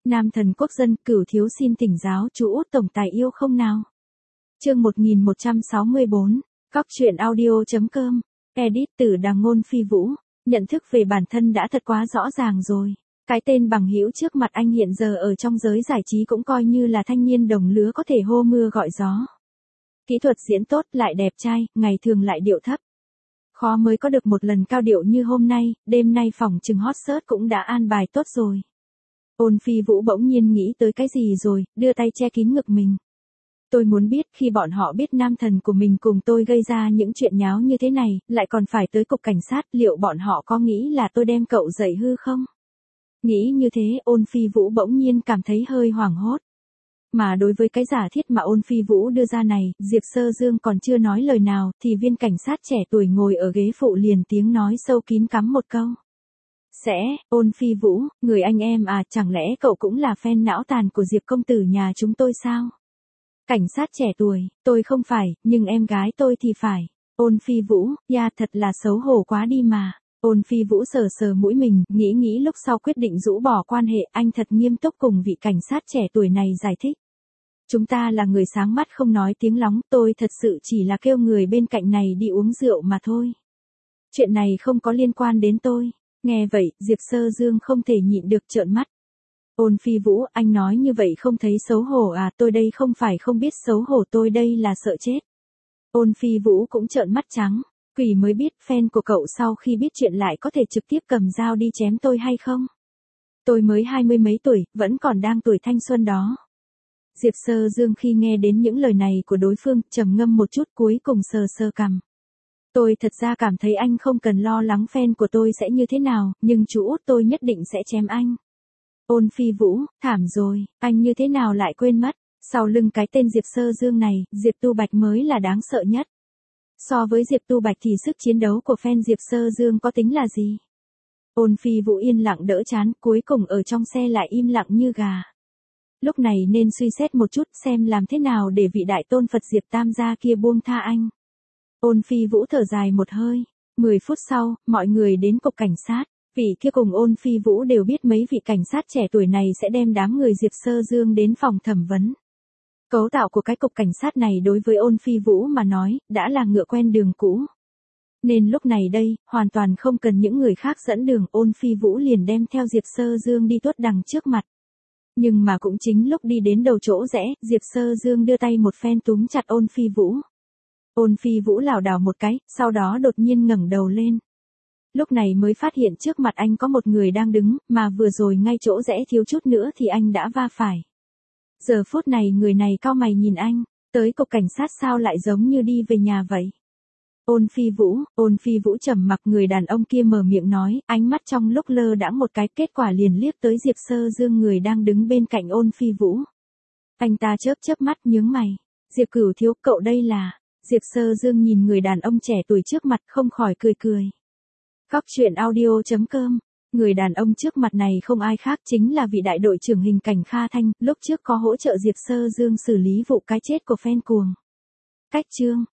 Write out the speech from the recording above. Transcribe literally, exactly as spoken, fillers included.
Nam thần quốc dân, Cửu thiếu xin thỉnh giáo chú út tổng tài yêu không nào. Chương một nghìn một trăm sáu mươi bốn, Cóc truyện audio.com, edit từ Đàng Ngôn Phi Vũ, nhận thức về bản thân đã thật quá rõ ràng rồi. Cái tên bằng hữu trước mặt anh hiện giờ ở trong giới giải trí cũng coi như là thanh niên đồng lứa có thể hô mưa gọi gió. Kỹ thuật diễn tốt lại đẹp trai, ngày thường lại điệu thấp. Khó mới có được một lần cao điệu như hôm nay, đêm nay phòng trừng hot search cũng đã an bài tốt rồi. Ôn Phi Vũ bỗng nhiên nghĩ tới cái gì rồi, đưa tay che kín ngực mình. Tôi muốn biết khi bọn họ biết nam thần của mình cùng tôi gây ra những chuyện nháo như thế này, lại còn phải tới cục cảnh sát, liệu bọn họ có nghĩ là tôi đem cậu dạy hư không? Nghĩ như thế, Ôn Phi Vũ bỗng nhiên cảm thấy hơi hoảng hốt. Mà đối với cái giả thiết mà Ôn Phi Vũ đưa ra này, Diệp Sơ Dương còn chưa nói lời nào, thì viên cảnh sát trẻ tuổi ngồi ở ghế phụ liền tiếng nói sâu kín cắm một câu. Sẽ, Ôn Phi Vũ, người anh em à, chẳng lẽ cậu cũng là fan não tàn của Diệp công tử nhà chúng tôi sao? Cảnh sát trẻ tuổi, tôi không phải, nhưng em gái tôi thì phải. Ôn Phi Vũ, ya thật là xấu hổ quá đi mà. Ôn Phi Vũ sờ sờ mũi mình, nghĩ nghĩ lúc sau quyết định rũ bỏ quan hệ, anh thật nghiêm túc cùng vị cảnh sát trẻ tuổi này giải thích. Chúng ta là người sáng mắt không nói tiếng lóng, tôi thật sự chỉ là kêu người bên cạnh này đi uống rượu mà thôi. Chuyện này không có liên quan đến tôi. Nghe vậy, Diệp Sơ Dương không thể nhịn được trợn mắt. Ôn Phi Vũ, anh nói như vậy không thấy xấu hổ à, tôi đây không phải không biết xấu hổ, tôi đây là sợ chết. Ôn Phi Vũ cũng trợn mắt trắng, quỷ mới biết fan của cậu sau khi biết chuyện lại có thể trực tiếp cầm dao đi chém tôi hay không. Tôi mới hai mươi mấy tuổi, vẫn còn đang tuổi thanh xuân đó. Diệp Sơ Dương khi nghe đến những lời này của đối phương, trầm ngâm một chút cuối cùng sờ sờ cằm. Tôi thật ra cảm thấy anh không cần lo lắng fan của tôi sẽ như thế nào, nhưng chú út tôi nhất định sẽ chém anh. Ôn Phi Vũ, thảm rồi, anh như thế nào lại quên mất, sau lưng cái tên Diệp Sơ Dương này, Diệp Tu Bạch mới là đáng sợ nhất. So với Diệp Tu Bạch thì sức chiến đấu của fan Diệp Sơ Dương có tính là gì? Ôn Phi Vũ yên lặng đỡ chán, cuối cùng ở trong xe lại im lặng như gà. Lúc này nên suy xét một chút xem làm thế nào để vị đại tôn Phật Diệp Tam gia kia buông tha anh. Ôn Phi Vũ thở dài một hơi. Mười phút sau, mọi người đến cục cảnh sát. Vị kia cùng Ôn Phi Vũ đều biết mấy vị cảnh sát trẻ tuổi này sẽ đem đám người Diệp Sơ Dương đến phòng thẩm vấn. Cấu tạo của cái cục cảnh sát này đối với Ôn Phi Vũ mà nói, đã là ngựa quen đường cũ. Nên lúc này đây, hoàn toàn không cần những người khác dẫn đường, Ôn Phi Vũ liền đem theo Diệp Sơ Dương đi tuốt đằng trước mặt. Nhưng mà cũng chính lúc đi đến đầu chỗ rẽ, Diệp Sơ Dương đưa tay một phen túm chặt Ôn Phi Vũ. Ôn Phi Vũ lảo đảo một cái, sau đó đột nhiên ngẩng đầu lên. Lúc này mới phát hiện trước mặt anh có một người đang đứng, mà vừa rồi ngay chỗ rẽ thiếu chút nữa thì anh đã va phải. Giờ phút này người này cau mày nhìn anh, tới cục cảnh sát sao lại giống như đi về nhà vậy? Ôn Phi Vũ, Ôn Phi Vũ trầm mặc, người đàn ông kia mở miệng nói, ánh mắt trong lúc lơ đãng một cái, kết quả liền liếc tới Diệp Sơ Dương người đang đứng bên cạnh Ôn Phi Vũ. Anh ta chớp chớp mắt nhướng mày, Diệp Cửu thiếu, cậu đây là... Diệp Sơ Dương nhìn người đàn ông trẻ tuổi trước mặt không khỏi cười cười. Cóc truyện audio.com, người đàn ông trước mặt này không ai khác chính là vị đại đội trưởng hình cảnh Kha Thanh, lúc trước có hỗ trợ Diệp Sơ Dương xử lý vụ cái chết của fan cuồng. Cách chương,